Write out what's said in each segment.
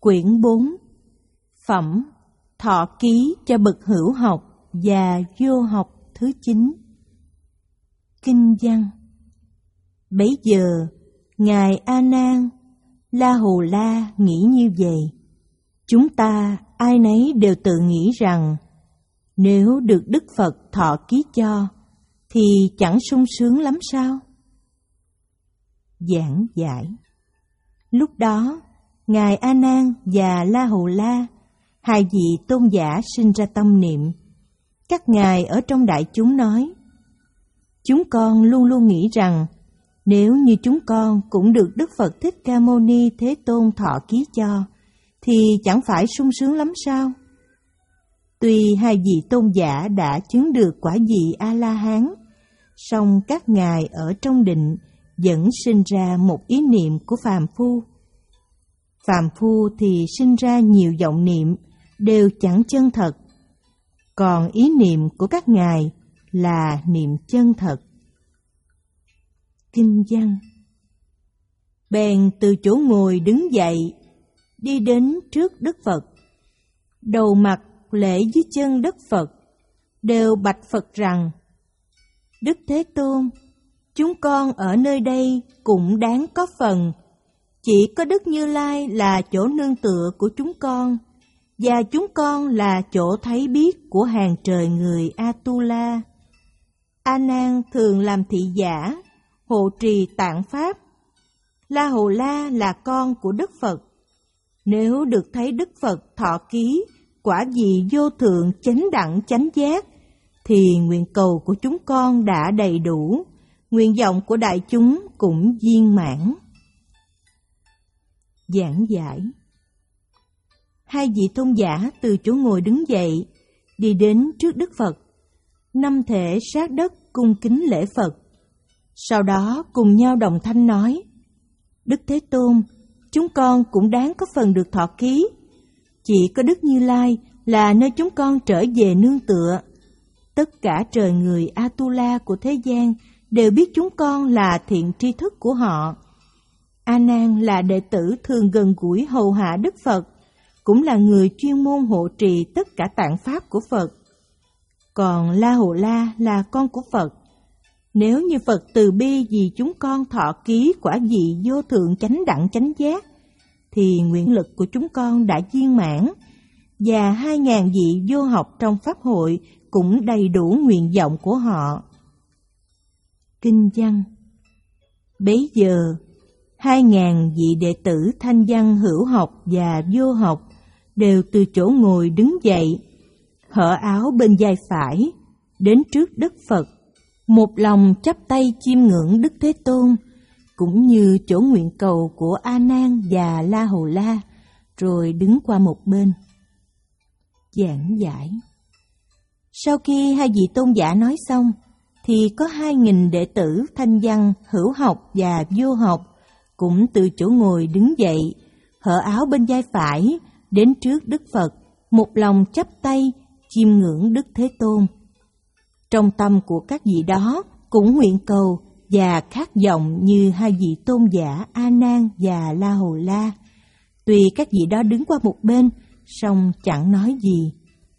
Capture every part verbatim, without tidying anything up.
Quyển bốn. Phẩm Thọ ký cho bậc hữu học và vô học thứ chín. Kinh văn. Bấy giờ, Ngài A Nan, La Hầu La nghĩ như vậy. Chúng ta ai nấy đều tự nghĩ rằng nếu được Đức Phật thọ ký cho thì chẳng sung sướng lắm sao? Giảng giải. Lúc đó, Ngài A Nan và La Hầu La, hai vị tôn giả sinh ra tâm niệm. Các ngài ở trong đại chúng nói: chúng con luôn luôn nghĩ rằng nếu như chúng con cũng được Đức Phật Thích Ca Mâu Ni Thế Tôn thọ ký cho thì chẳng phải sung sướng lắm sao? Tuy hai vị tôn giả đã chứng được quả vị A-la-hán, song các ngài ở trong định vẫn sinh ra một ý niệm của phàm phu. Phàm phu thì sinh ra nhiều vọng niệm, đều chẳng chân thật. Còn ý niệm của các ngài là niệm chân thật. Kinh văn. Bèn từ chỗ ngồi đứng dậy, đi đến trước Đức Phật, đầu mặt lễ dưới chân Đức Phật, đều bạch Phật rằng: Đức Thế Tôn, chúng con ở nơi đây cũng đáng có phần. Chỉ có Đức Như Lai là chỗ nương tựa của chúng con, và chúng con là chỗ thấy biết của hàng trời người Atula. A Nan thường làm thị giả, hộ trì tạng pháp. La Hầu La là con của Đức Phật. Nếu được thấy Đức Phật thọ ký quả vị vô thượng chánh đẳng chánh giác, thì nguyện cầu của chúng con đã đầy đủ, nguyện vọng của đại chúng cũng viên mãn. Giảng giải. Hai vị tôn giả từ chỗ ngồi đứng dậy, đi đến trước Đức Phật, năm thể sát đất cung kính lễ Phật. Sau đó cùng nhau đồng thanh nói: Đức Thế Tôn, chúng con cũng đáng có phần được thọ ký. Chỉ có Đức Như Lai là nơi chúng con trở về nương tựa. Tất cả trời người Atula của thế gian đều biết chúng con là thiện tri thức của họ. A Nan là đệ tử thường gần gũi hầu hạ Đức Phật, cũng là người chuyên môn hộ trì tất cả tạng pháp của Phật. Còn La Hầu La là con của Phật. Nếu như Phật từ bi vì chúng con thọ ký quả vị vô thượng chánh đẳng chánh giác, thì nguyện lực của chúng con đã viên mãn, và hai ngàn vị vô học trong pháp hội cũng đầy đủ nguyện vọng của họ. Kinh văn. Bấy giờ, hai ngàn vị đệ tử thanh văn hữu học và vô học đều từ chỗ ngồi đứng dậy, hở áo bên vai phải, đến trước Đức Phật, một lòng chắp tay chiêm ngưỡng Đức Thế Tôn, cũng như chỗ nguyện cầu của A Nan và La Hầu La, rồi đứng qua một bên. Giảng giải. Sau khi hai vị tôn giả nói xong, thì có hai nghìn đệ tử thanh văn hữu học và vô học cũng từ chỗ ngồi đứng dậy, hở áo bên vai phải, đến trước Đức Phật, một lòng chắp tay chiêm ngưỡng Đức Thế Tôn. Trong tâm của các vị đó cũng nguyện cầu và khát vọng như hai vị tôn giả A Nan và La Hầu La. Tuy các vị đó đứng qua một bên, song chẳng nói gì.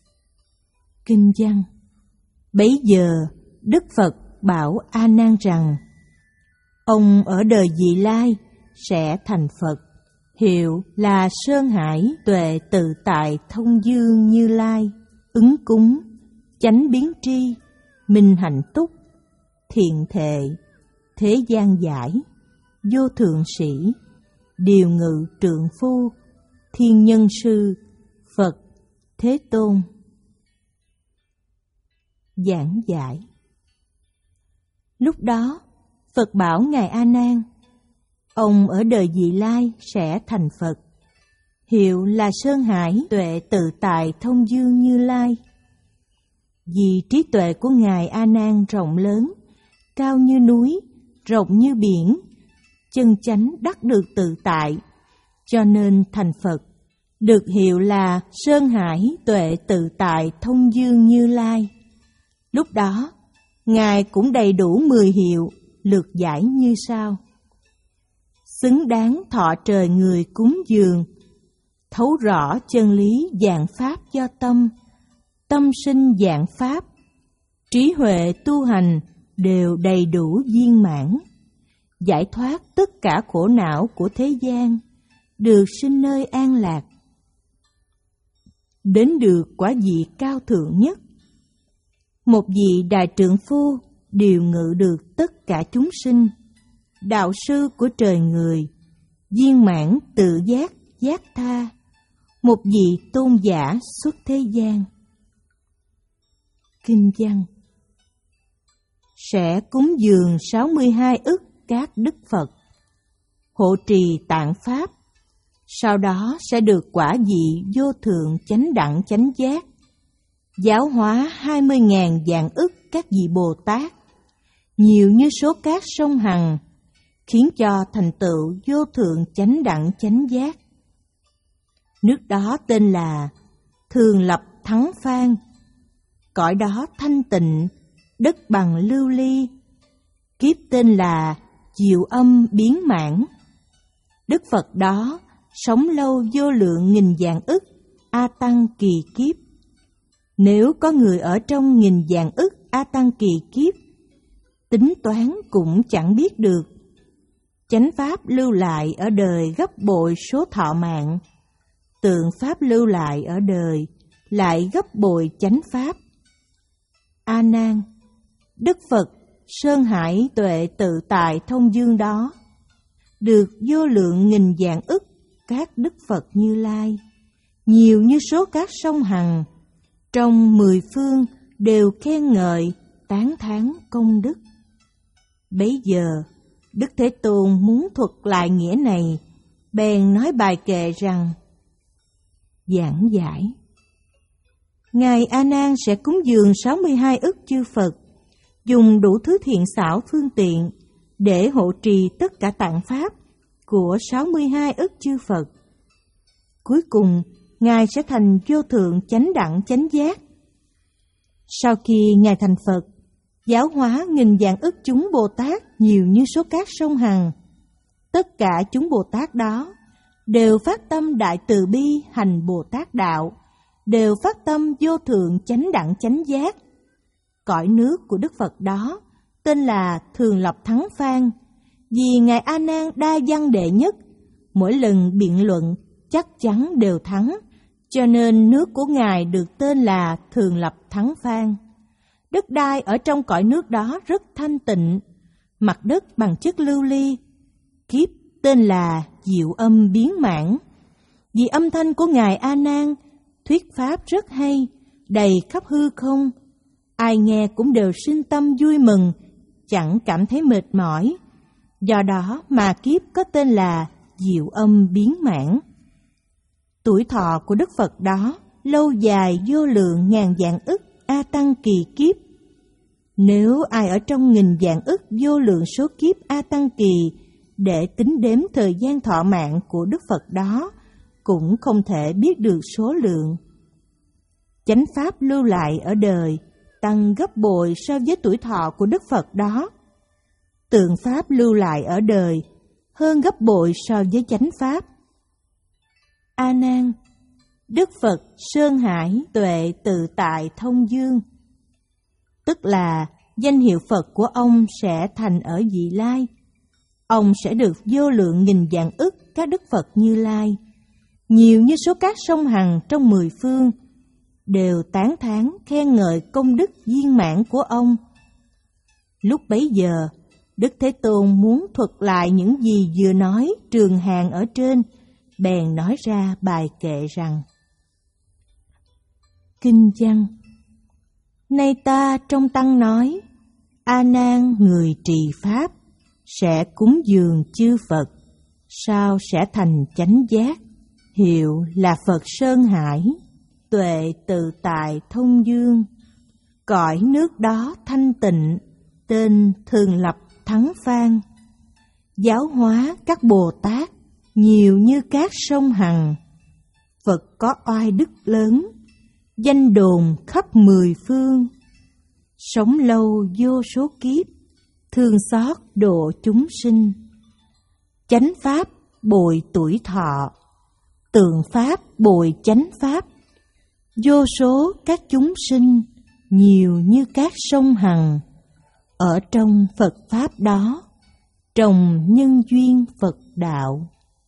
Kinh văn. Bấy giờ Đức Phật bảo A Nan rằng: ông ở đời vị lai sẽ thành Phật, hiệu là Sơn Hải Tuệ Tự Tại Thông Dương Như Lai, ứng cúng, chánh biến tri, minh hạnh túc, thiện thệ, thế gian giải, vô thượng sĩ, điều ngự trượng phu, thiên nhân sư, Phật, Thế Tôn. Giảng giải. Lúc đó, Phật bảo Ngài A Nan: ông ở đời vị lai sẽ thành Phật, hiệu là Sơn Hải Tuệ Tự Tại Thông Dương Như Lai. Vì trí tuệ của Ngài A Nan rộng lớn, cao như núi, rộng như biển, chân chánh đắc được tự tại, cho nên thành Phật, được hiệu là Sơn Hải Tuệ Tự Tại Thông Dương Như Lai. Lúc đó, Ngài cũng đầy đủ mười hiệu, lược giải như sau: xứng đáng thọ trời người cúng dường, thấu rõ chân lý vạn pháp do tâm, tâm sinh vạn pháp, trí huệ tu hành đều đầy đủ viên mãn, giải thoát tất cả khổ não của thế gian, được sinh nơi an lạc, đến được quả vị cao thượng nhất. Một vị đại trượng phu điều ngự được tất cả chúng sinh, đạo sư của trời người, viên mãn tự giác giác tha, một vị tôn giả xuất thế gian. Kinh văn: sẽ cúng dường sáu mươi hai ức các đức Phật, hộ trì tạng pháp, sau đó sẽ được quả vị vô thượng chánh đẳng chánh giác, giáo hóa hai mươi ngàn vạn ức các vị Bồ Tát, nhiều như số cát sông Hằng, khiến cho thành tựu vô thượng chánh đẳng chánh giác. Nước đó tên là Thường Lập Thắng Phan, cõi đó thanh tịnh, đất bằng lưu ly, kiếp tên là Diệu Âm Biến Mãn. Đức Phật đó sống lâu vô lượng nghìn vạn ức A Tăng kỳ kiếp. Nếu có người ở trong nghìn vạn ức A Tăng kỳ kiếp, tính toán cũng chẳng biết được. Chánh pháp lưu lại ở đời gấp bội số thọ mạng, tượng pháp lưu lại ở đời lại gấp bội chánh pháp. A Nan, Đức Phật Sơn Hải tuệ tự tại thông dương đó, được vô lượng nghìn vạn ức các Đức Phật Như Lai, nhiều như số các sông Hằng, trong mười phương đều khen ngợi tán thán công đức. Bấy giờ Đức Thế Tôn muốn thuật lại nghĩa này, bèn nói bài kệ rằng: giảng giải, Ngài A Nan sẽ cúng dường sáu mươi hai ức chư Phật, dùng đủ thứ thiện xảo phương tiện để hộ trì tất cả tạng pháp của sáu mươi hai ức chư Phật. Cuối cùng, Ngài sẽ thành vô thượng chánh đẳng chánh giác. Sau khi Ngài thành Phật, giáo hóa nghìn vạn ức chúng Bồ Tát nhiều như số cát sông Hằng. Tất cả chúng Bồ Tát đó đều phát tâm đại từ bi hành Bồ Tát đạo, đều phát tâm vô thượng chánh đẳng chánh giác. Cõi nước của Đức Phật đó tên là Thường Lập Thắng Phan, vì Ngài A Nan đa văn đệ nhất, mỗi lần biện luận chắc chắn đều thắng, cho nên nước của Ngài được tên là Thường Lập Thắng Phan. Đất đai ở trong cõi nước đó rất thanh tịnh, mặt đất bằng chất lưu ly, kiếp tên là Diệu Âm Biến Mãn. Vì âm thanh của Ngài A Nan thuyết pháp rất hay, đầy khắp hư không, ai nghe cũng đều sinh tâm vui mừng, chẳng cảm thấy mệt mỏi. Do đó mà kiếp có tên là Diệu Âm Biến Mãn. Tuổi thọ của Đức Phật đó lâu dài vô lượng ngàn vạn ức A Tăng kỳ kiếp. Nếu ai ở trong nghìn vạn ức vô lượng số kiếp A Tăng kỳ để tính đếm thời gian thọ mạng của Đức Phật đó, cũng không thể biết được số lượng. Chánh pháp lưu lại ở đời tăng gấp bội so với tuổi thọ của Đức Phật đó. Tượng pháp lưu lại ở đời hơn gấp bội so với chánh pháp. A Nan, Đức Phật Sơn Hải tuệ tự tại thông dương, tức là danh hiệu Phật của ông sẽ thành ở vị lai. Ông sẽ được vô lượng nghìn vạn ức các Đức Phật Như Lai, nhiều như số các sông Hằng trong mười phương, đều tán thán khen ngợi công đức viên mãn của ông. Lúc bấy giờ, Đức Thế Tôn muốn thuật lại những gì vừa nói trường hàng ở trên, bèn nói ra bài kệ rằng: Kinh văn: nay ta trong tăng nói, A Nan người trì pháp, sẽ cúng dường chư Phật, sao sẽ thành chánh giác, hiệu là Phật Sơn Hải, tuệ tự tại thông dương. Cõi nước đó thanh tịnh, tên Thường Lập Thắng Phan, giáo hóa các Bồ Tát nhiều như các sông Hằng. Phật có oai đức lớn, danh đồn khắp mười phương, sống lâu vô số kiếp, thương xót độ chúng sinh. Chánh pháp bồi tuổi thọ, tượng Pháp bồi chánh Pháp. Vô số các chúng sinh, nhiều như các sông Hằng, ở trong Phật Pháp đó, trồng nhân duyên Phật đạo.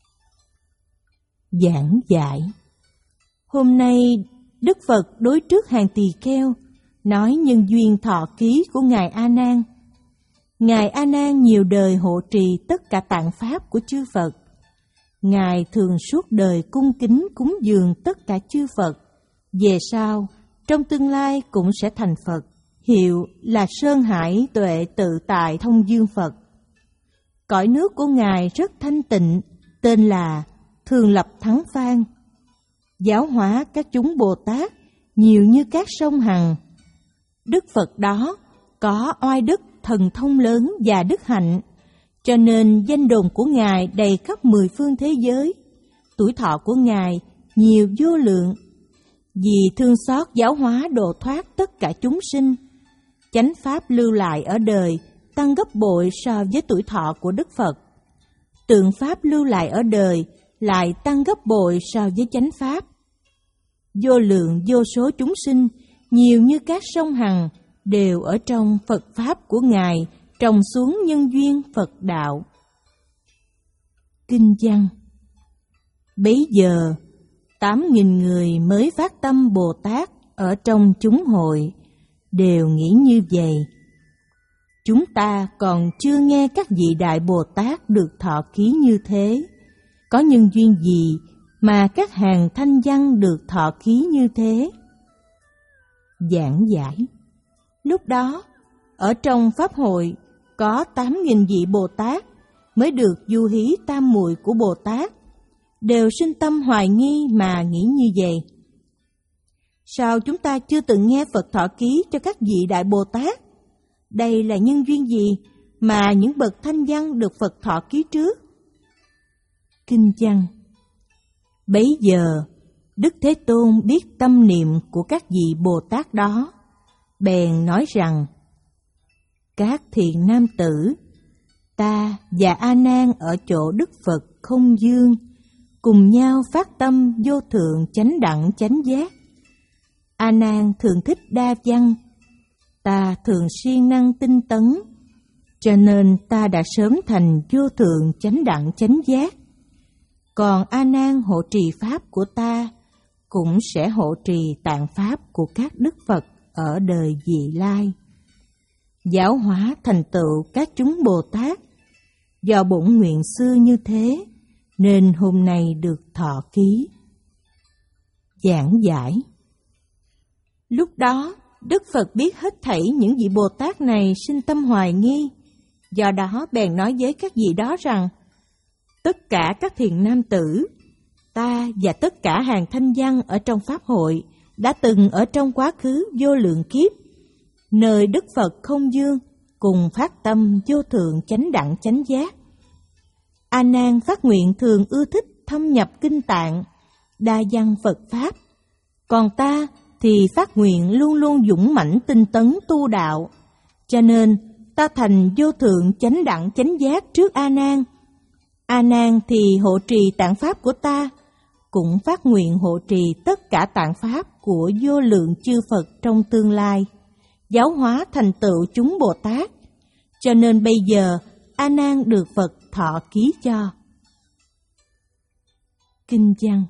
Giảng giải. Hôm nay, Đức Phật đối trước hàng tỳ kheo, nói nhân duyên thọ ký của Ngài A Nan. Ngài A Nan nhiều đời hộ trì tất cả tạng Pháp của chư Phật. Ngài thường suốt đời cung kính cúng dường tất cả chư Phật. Về sau, trong tương lai cũng sẽ thành Phật, hiệu là Sơn Hải Tuệ Tự Tại Thông Dương Phật. Cõi nước của Ngài rất thanh tịnh, tên là Thường Lập Thắng Phan. Giáo hóa các chúng Bồ Tát nhiều như các sông Hằng. Đức Phật đó có oai đức, thần thông lớn và đức hạnh, cho nên danh đồn của Ngài đầy khắp mười phương thế giới. Tuổi thọ của Ngài nhiều vô lượng. Vì thương xót giáo hóa độ thoát tất cả chúng sinh, chánh Pháp lưu lại ở đời tăng gấp bội so với tuổi thọ của Đức Phật. Tượng Pháp lưu lại ở đời lại tăng gấp bội so với chánh Pháp. Vô lượng vô số chúng sinh, nhiều như các sông Hằng, đều ở trong Phật Pháp của Ngài, trồng xuống nhân duyên Phật đạo. Kinh văn. Bấy giờ, tám nghìn người mới phát tâm Bồ Tát ở trong chúng hội, đều nghĩ như vậy. Chúng ta còn chưa nghe các vị Đại Bồ Tát được thọ ký như thế. Có nhân duyên gì mà các hàng thanh văn được thọ ký như thế? Giảng giải. Lúc đó, ở trong Pháp hội, có tám nghìn vị Bồ Tát mới được du hí tam muội của Bồ Tát, đều sinh tâm hoài nghi mà nghĩ như vậy. Sao chúng ta chưa từng nghe Phật thọ ký cho các vị Đại Bồ Tát? Đây là nhân duyên gì mà những bậc thanh văn được Phật thọ ký trước? Kinh văn. Bấy giờ, Đức Thế Tôn biết tâm niệm của các vị Bồ Tát đó, bèn nói rằng: Các thiện nam tử, ta và A Nan ở chỗ Đức Phật không dương, cùng nhau phát tâm vô thượng chánh đẳng chánh giác. A Nan thường thích đa văn, ta thường siêng năng tinh tấn, cho nên ta đã sớm thành vô thượng chánh đẳng chánh giác. Còn A Nan hộ trì Pháp của ta, cũng sẽ hộ trì tạng Pháp của các Đức Phật ở đời vị lai, giáo hóa thành tựu các chúng Bồ Tát. Do bổn nguyện xưa như thế, nên hôm nay được thọ ký. Giảng giải. Lúc đó, Đức Phật biết hết thảy những vị Bồ Tát này sinh tâm hoài nghi, do đó bèn nói với các vị đó rằng: Tất cả các thiện nam tử, ta và tất cả hàng thanh văn ở trong Pháp hội đã từng ở trong quá khứ vô lượng kiếp, nơi Đức Phật không dương, cùng phát tâm vô thượng chánh đẳng chánh giác. A Nan phát nguyện thường ưa thích thâm nhập kinh tạng, đa văn Phật Pháp. Còn ta thì phát nguyện luôn luôn dũng mãnh tinh tấn tu đạo, cho nên ta thành vô thượng chánh đẳng chánh giác trước A Nan. A Nan thì hộ trì tạng Pháp của ta, cũng phát nguyện hộ trì tất cả tạng Pháp của vô lượng chư Phật trong tương lai, giáo hóa thành tựu chúng Bồ Tát. Cho nên bây giờ A Nan được Phật thọ ký cho. Kinh văn.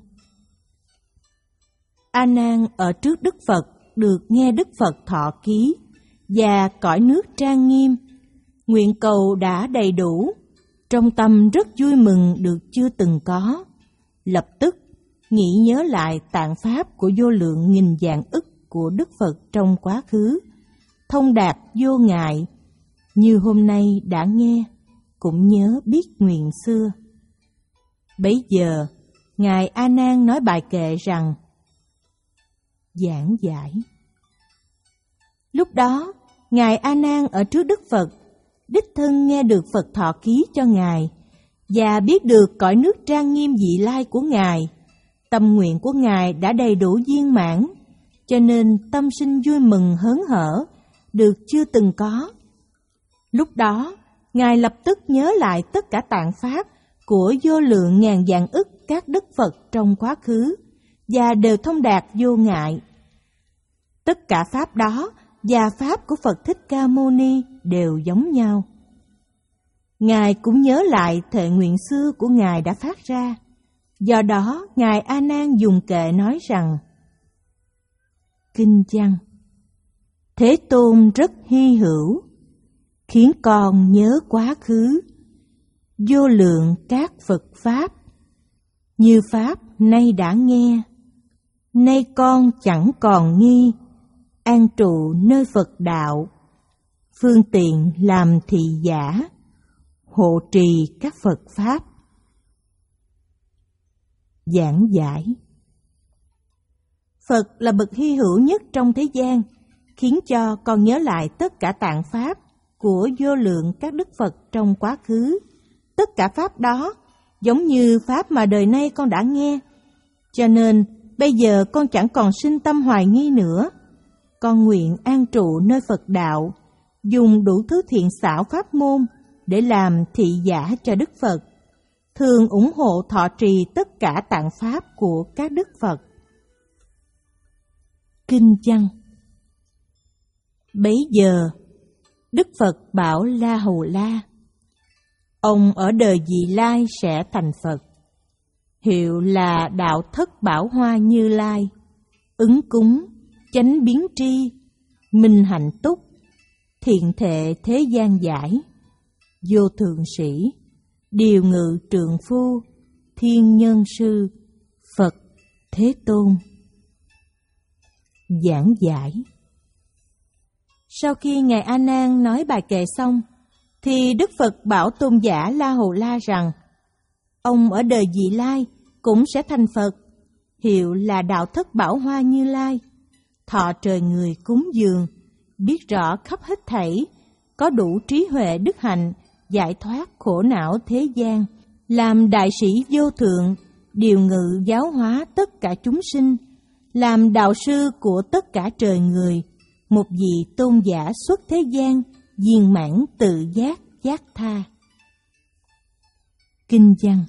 A Nan ở trước Đức Phật được nghe Đức Phật thọ ký, và cõi nước trang nghiêm, nguyện cầu đã đầy đủ, trong tâm rất vui mừng được chưa từng có. Lập tức nghĩ nhớ lại tạng Pháp của vô lượng nghìn vạn ức của Đức Phật trong quá khứ, thông đạt vô ngại, như hôm nay đã nghe, cũng nhớ biết nguyện xưa. Bấy giờ, Ngài A Nan nói bài kệ rằng: Giảng giải. Lúc đó, Ngài A Nan ở trước Đức Phật, đích thân nghe được Phật thọ ký cho Ngài, và biết được cõi nước trang nghiêm vị lai của Ngài. Tâm nguyện của Ngài đã đầy đủ viên mãn, cho nên tâm sinh vui mừng hớn hở, được chưa từng có. Lúc đó, Ngài lập tức nhớ lại tất cả tạng Pháp của vô lượng ngàn vạn ức các đức Phật trong quá khứ và đều thông đạt vô ngại. Tất cả pháp đó và pháp của Phật Thích Ca Mâu Ni đều giống nhau. Ngài cũng nhớ lại thệ nguyện xưa của Ngài đã phát ra. Do đó, Ngài A Nan dùng kệ nói rằng: Kinh văn: Thế Tôn rất hy hữu, khiến con nhớ quá khứ, vô lượng các Phật pháp, như pháp nay đã nghe, nay con chẳng còn nghi, an trụ nơi Phật đạo, phương tiện làm thị giả, hộ trì các Phật pháp. Giảng giải: Phật là bậc hy hữu nhất trong thế gian, khiến cho con nhớ lại tất cả tạng pháp của vô lượng các đức Phật trong quá khứ. Tất cả pháp đó giống như pháp mà đời nay con đã nghe, cho nên bây giờ con chẳng còn sinh tâm hoài nghi nữa. Con nguyện an trụ nơi Phật đạo, dùng đủ thứ thiện xảo pháp môn để làm thị giả cho Đức Phật, thường ủng hộ thọ trì tất cả tạng pháp của các Đức Phật. Kinh văn: Bấy giờ, Đức Phật bảo La Hầu La, ông ở đời vị lai sẽ thành Phật, hiệu là Đạo Thất Bảo Hoa Như Lai, ứng cúng, chánh biến tri, minh hạnh túc, thiện thệ thế gian giải, vô thượng sĩ, điều ngự trượng phu, thiên nhân sư, Phật Thế Tôn. Giảng giải: Sau khi Ngài A Nan nói bài kệ xong, thì Đức Phật bảo tôn giả La Hầu La rằng ông ở đời vị lai cũng sẽ thành Phật, hiệu là Đạo Thất Bảo Hoa Như Lai, thọ trời người cúng dường, biết rõ khắp hết thảy, có đủ trí huệ đức hạnh, giải thoát khổ não thế gian, làm đại sĩ vô thượng, điều ngự giáo hóa tất cả chúng sinh, làm đạo sư của tất cả trời người, một vị tôn giả xuất thế gian, viên mãn tự giác giác tha. Kinh văn: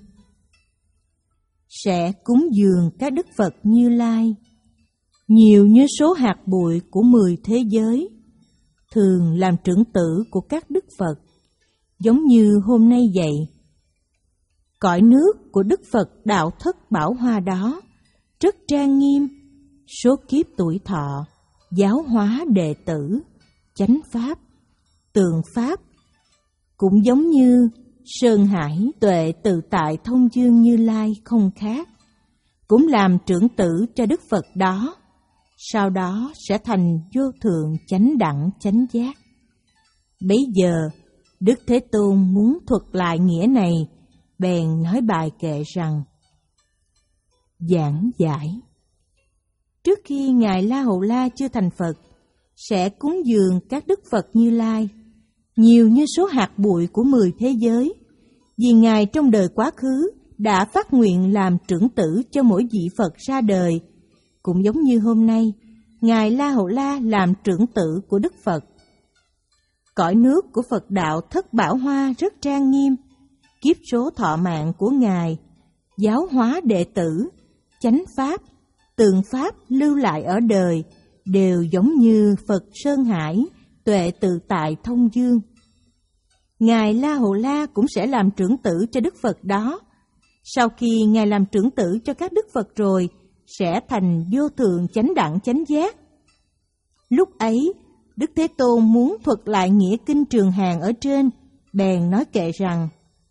Sẽ cúng dường các Đức Phật Như Lai, nhiều như số hạt bụi của mười thế giới, thường làm trưởng tử của các Đức Phật, giống như hôm nay vậy. Cõi nước của Đức Phật Đạo Thất Bảo Hoa đó rất trang nghiêm, số kiếp tuổi thọ, giáo hóa đệ tử, chánh pháp, tường pháp, cũng giống như Sơn Hải tuệ tự tại thông dương Như Lai không khác, cũng làm trưởng tử cho Đức Phật đó, sau đó sẽ thành vô thượng chánh đẳng chánh giác. Bấy giờ, Đức Thế Tôn muốn thuật lại nghĩa này, bèn nói bài kệ rằng: Giảng giải: Trước khi Ngài La Hầu La chưa thành Phật, sẽ cúng dường các Đức Phật Như Lai, nhiều như số hạt bụi của mười thế giới, vì Ngài trong đời quá khứ đã phát nguyện làm trưởng tử cho mỗi vị Phật ra đời, cũng giống như hôm nay, Ngài La Hầu La làm trưởng tử của Đức Phật. Cõi nước của Phật Đạo Thất Bảo Hoa rất trang nghiêm, kiếp số thọ mạng của Ngài, giáo hóa đệ tử, chánh pháp, tường pháp lưu lại ở đời, đều giống như Phật Sơn Hải, tuệ tự tại thông dương. Ngài La Hầu La cũng sẽ làm trưởng tử cho Đức Phật đó. Sau khi Ngài làm trưởng tử cho các Đức Phật rồi, sẽ thành vô thượng chánh đẳng chánh giác. Lúc ấy, Đức Thế Tôn muốn thuật lại nghĩa kinh Trường Hàng ở trên, bèn nói kệ rằng: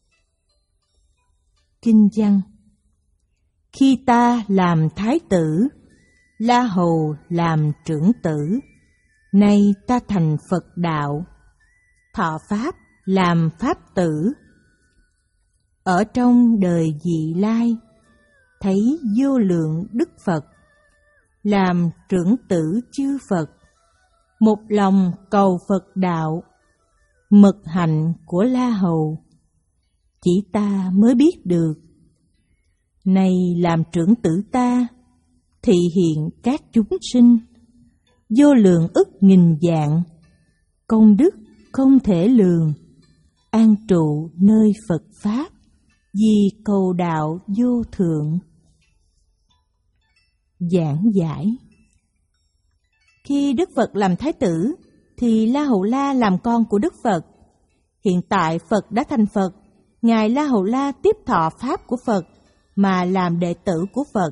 Kinh văn: Khi ta làm thái tử, La Hầu làm trưởng tử, nay ta thành Phật đạo, thọ pháp làm pháp tử. Ở trong đời vị lai, thấy vô lượng Đức Phật, làm trưởng tử chư Phật, một lòng cầu Phật đạo, mật hạnh của La Hầu, chỉ ta mới biết được. Này làm trưởng tử ta, thị hiện các chúng sinh, vô lượng ức nghìn vạn, công đức không thể lường, an trụ nơi Phật Pháp, vì cầu đạo vô thượng. Giảng giải. Khi Đức Phật làm Thái tử, thì La Hầu La làm con của Đức Phật. Hiện tại Phật đã thành Phật, Ngài La Hầu La tiếp thọ Pháp của Phật mà làm đệ tử của Phật.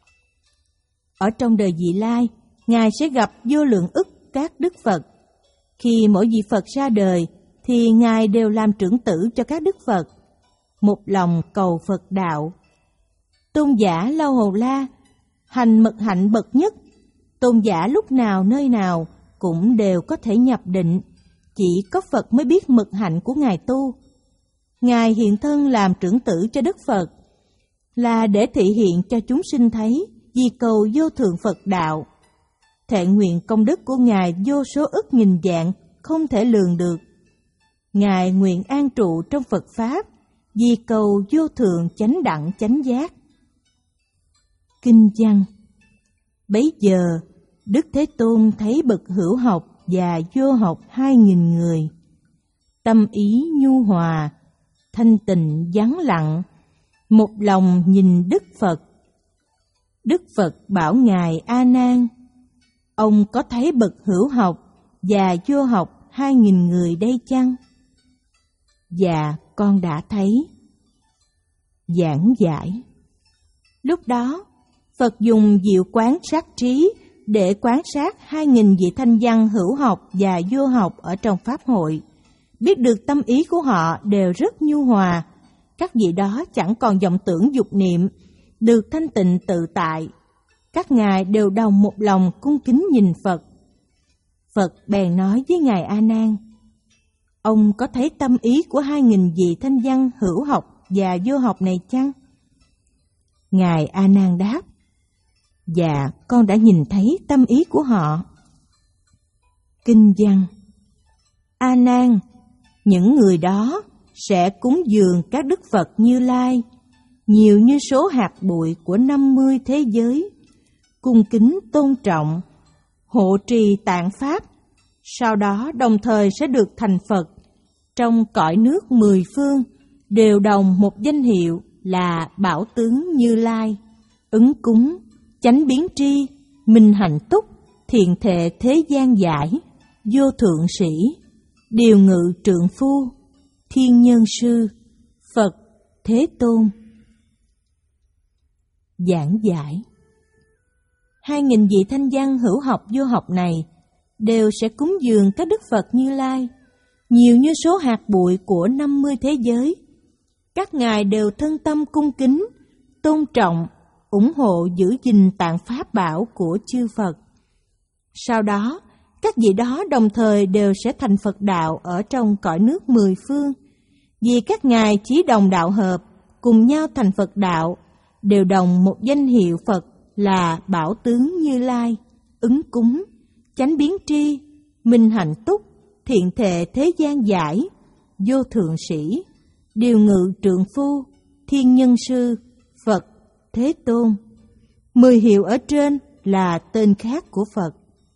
Ở trong đời vị lai, Ngài sẽ gặp vô lượng ức các Đức Phật. Khi mỗi vị Phật ra đời, thì Ngài đều làm trưởng tử cho các Đức Phật, một lòng cầu Phật đạo. Tôn giả La Hầu La hành mật hạnh bậc nhất. Tôn giả lúc nào nơi nào cũng đều có thể nhập định, chỉ có Phật mới biết mật hạnh của Ngài tu. Ngài hiện thân làm trưởng tử cho Đức Phật, là để thị hiện cho chúng sinh thấy vì cầu vô thượng Phật đạo. Thệ nguyện công đức của Ngài vô số ức nghìn vạn, không thể lường được. Ngài nguyện an trụ trong Phật Pháp, vì cầu vô thượng chánh đẳng chánh giác. Kinh văn. Bấy giờ, Đức Thế Tôn thấy bậc hữu học và vô học hai nghìn người. Tâm ý nhu hòa, thanh tịnh vắng lặng, một lòng nhìn Đức Phật. Đức Phật bảo Ngài A Nan: ông có thấy bậc hữu học và vô học hai nghìn người đây chăng? Dạ, con đã thấy. Giảng giải. Lúc đó, Phật dùng diệu quán sát trí để quán sát hai nghìn vị thanh văn hữu học và vô học ở trong Pháp hội. Biết được tâm ý của họ đều rất nhu hòa. Các vị đó chẳng còn vọng tưởng dục niệm, được thanh tịnh tự tại. Các ngài đều đồng một lòng cung kính nhìn Phật. Phật bèn nói với Ngài A Nan: ông có thấy tâm ý của hai nghìn vị thanh văn hữu học và vô học này chăng? Ngài A Nan đáp: dạ, con đã nhìn thấy tâm ý của họ. Kinh văn. A Nan, những người đó sẽ cúng dường các Đức Phật Như Lai, nhiều như số hạt bụi của năm mươi thế giới, cung kính tôn trọng, hộ trì tạng Pháp, sau đó đồng thời sẽ được thành Phật. Trong cõi nước mười phương đều đồng một danh hiệu là Bảo Tướng Như Lai, ứng cúng, chánh biến tri, minh hạnh túc, thiện thệ thế gian giải, vô thượng sĩ, điều ngự trượng phu, thiên nhân sư, Phật, Thế Tôn. Giảng giải. Hai nghìn vị thanh văn hữu học vô học này đều sẽ cúng dường các Đức Phật Như Lai, nhiều như số hạt bụi của năm mươi thế giới. Các ngài đều thân tâm cung kính, tôn trọng, ủng hộ giữ gìn tạng Pháp bảo của chư Phật. Sau đó, các vị đó đồng thời đều sẽ thành Phật đạo ở trong cõi nước mười phương, vì các ngài chí đồng đạo hợp, cùng nhau thành Phật đạo, đều đồng một danh hiệu Phật là Bảo Tướng Như Lai, ứng cúng, chánh biến tri, minh hạnh túc, thiện thệ thế gian giải, vô thượng sĩ, điều ngự trượng phu, thiên nhân sư, Phật, Thế Tôn. Mười hiệu ở trên là tên khác của Phật.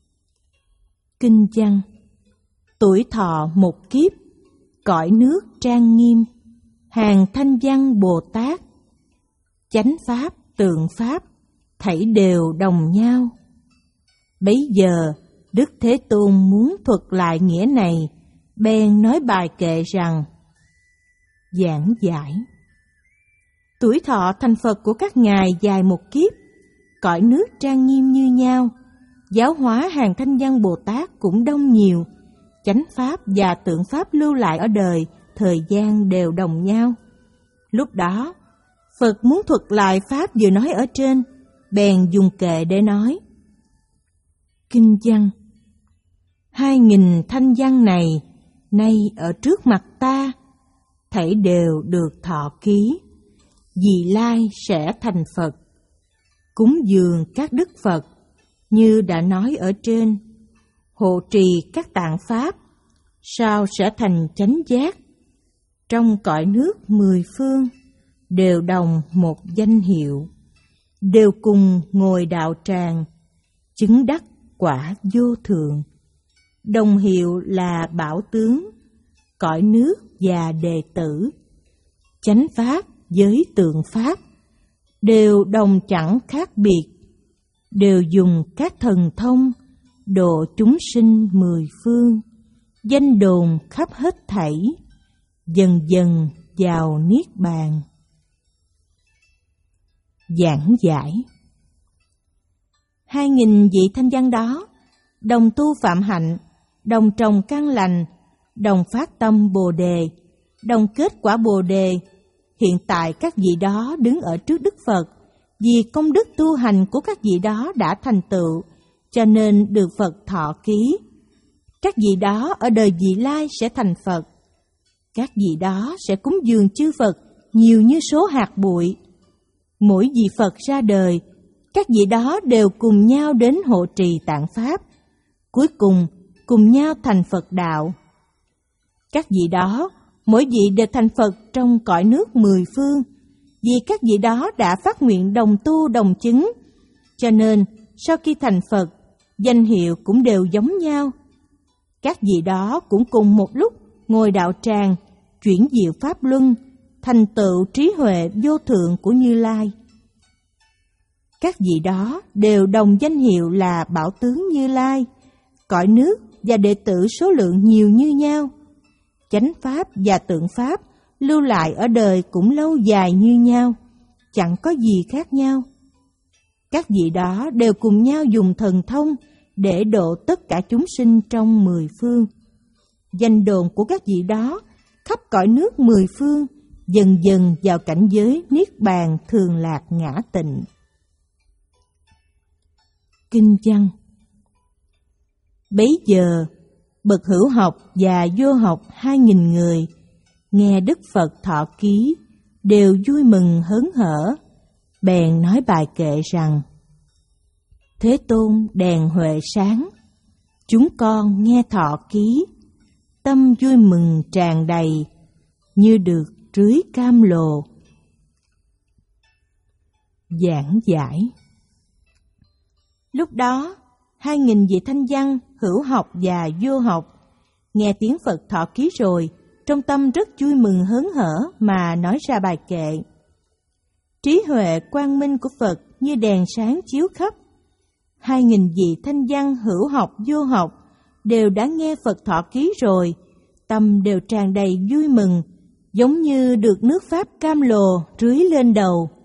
Kinh văn. Tuổi thọ một kiếp, cõi nước trang nghiêm, hàng thanh văn Bồ Tát, chánh Pháp, tượng Pháp, thảy đều đồng nhau. Bấy giờ, Đức Thế Tôn muốn thuật lại nghĩa này, bèn nói bài kệ rằng: giảng giải. Tuổi thọ thành Phật của các ngài dài một kiếp, cõi nước trang nghiêm như nhau, giáo hóa hàng thanh văn Bồ Tát cũng đông nhiều, chánh Pháp và tượng Pháp lưu lại ở đời, thời gian đều đồng nhau. Lúc đó, Phật muốn thuật lại Pháp vừa nói ở trên, bèn dùng kệ để nói. Kinh văn. Hai nghìn thanh văn này, nay ở trước mặt ta, thảy đều được thọ ký, vì lai sẽ thành Phật. Cúng dường các Đức Phật, như đã nói ở trên, hộ trì các tạng Pháp, sao sẽ thành chánh giác. Trong cõi nước mười phương, đều đồng một danh hiệu, đều cùng ngồi đạo tràng, chứng đắc quả vô thượng. Đồng hiệu là Bảo Tướng, cõi nước và đệ tử, chánh Pháp với tượng Pháp, đều đồng chẳng khác biệt, đều dùng các thần thông, độ chúng sinh mười phương, danh đồn khắp hết thảy, dần dần vào niết bàn. Giảng giải. Hai nghìn vị thanh văn đó, đồng tu phạm hạnh, đồng trồng căn lành, đồng phát tâm Bồ Đề, đồng kết quả Bồ Đề. Hiện tại các vị đó đứng ở trước Đức Phật, vì công đức tu hành của các vị đó đã thành tựu, cho nên được Phật thọ ký. Các vị đó ở đời vị lai sẽ thành Phật. Các vị đó sẽ cúng dường chư Phật nhiều như số hạt bụi. Mỗi vị Phật ra đời, các vị đó đều cùng nhau đến hộ trì tạng Pháp, cuối cùng cùng nhau thành Phật đạo. Các vị đó, mỗi vị đều thành Phật trong cõi nước mười phương, vì các vị đó đã phát nguyện đồng tu đồng chứng, cho nên sau khi thành Phật, danh hiệu cũng đều giống nhau. Các vị đó cũng cùng một lúc ngồi đạo tràng, chuyển diệu pháp luân, thành tựu trí huệ vô thượng của Như Lai. Các vị đó đều đồng danh hiệu là Bảo Tướng Như Lai, cõi nước và đệ tử số lượng nhiều như nhau. Chánh pháp và tượng pháp lưu lại ở đời cũng lâu dài như nhau, chẳng có gì khác nhau. Các vị đó đều cùng nhau dùng thần thông để độ tất cả chúng sinh trong mười phương. Danh đồn của các vị đó khắp cõi nước mười phương, dần dần vào cảnh giới niết bàn thường lạc ngã tịnh. Kinh văn. Bấy giờ, bậc hữu học và vô học hai nghìn người nghe Đức Phật thọ ký, đều vui mừng hớn hở, bèn nói bài kệ rằng: Thế Tôn đèn huệ sáng, chúng con nghe thọ ký, tâm vui mừng tràn đầy, như được rưới cam lồ. Giảng giải. Lúc đó, hai nghìn vị thanh văn, hữu học và vô học, nghe tiếng Phật thọ ký rồi, trong tâm rất vui mừng hớn hở mà nói ra bài kệ. Trí huệ quang minh của Phật như đèn sáng chiếu khắp. Hai nghìn vị thanh văn, hữu học, vô học đều đã nghe Phật thọ ký rồi, tâm đều tràn đầy vui mừng, giống như được nước Pháp cam lồ rưới lên đầu.